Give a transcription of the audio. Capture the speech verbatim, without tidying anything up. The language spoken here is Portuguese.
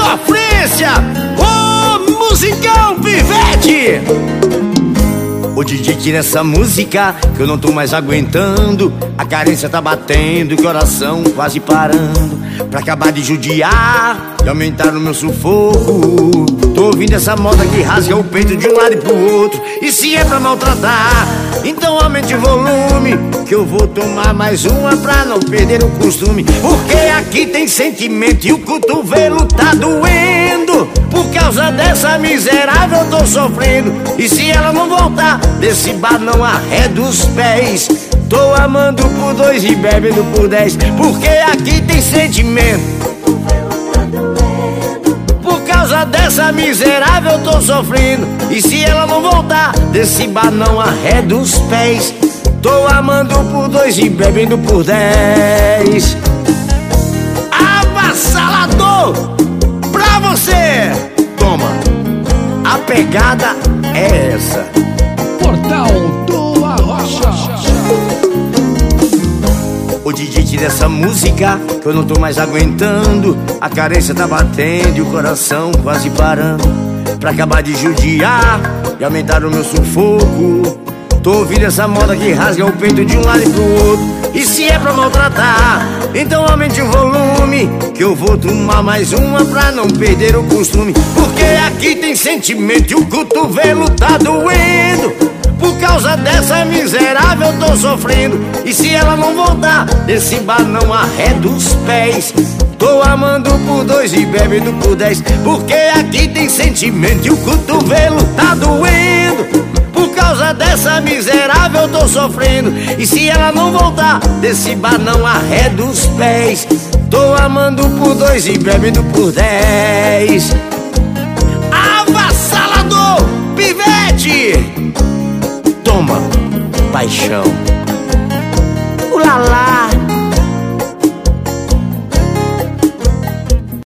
sofrência, ô musicão Pivete. Ô D J, tira essa música que eu não tô mais aguentando. A carência tá batendo, coração quase parando. Pra acabar de judiar e aumentar o meu sufoco, tô ouvindo essa moda que rasga o peito de um lado e pro outro. E se é pra maltratar, então aumente o volume, que eu vou tomar mais uma pra não perder o costume. Porque aqui tem sentimento e o cotovelo tá doendo. Por causa dessa miserável eu tô sofrendo. E se ela não voltar, desse bar não arredo os pés. Tô amando por dois e bebendo por dez. Porque aqui tem sentimento. Por causa dessa miserável eu tô sofrendo. E se ela não voltar, desse bar não arredo os pés. Tô amando por dois e bebendo por dez. Avassalador pra você. Toma, a pegada é essa. Portal do Arrocha. O D J, tira essa música que eu não tô mais aguentando. A carência tá batendo e o coração quase parando. Pra acabar de judiar e aumentar o meu sufoco, tô ouvindo essa moda que rasga o peito de um lado e pro outro. E se é pra maltratar, então aumente o volume, que eu vou tomar mais uma pra não perder o costume. Porque aqui tem sentimento e o cotovelo tá doendo. Por causa dessa miserável eu tô sofrendo. E se ela não voltar, desse bar não arredo os pés. Tô amando por dois e bebendo por dez. Porque aqui tem sentimento e o cotovelo tá doendo. Por causa dessa miserável eu tô sofrendo. E se ela não voltar, desse bar não arredo os pés. Tô amando por dois e bebendo por dez. Avassalador Pivete. Toma, paixão. Ulala.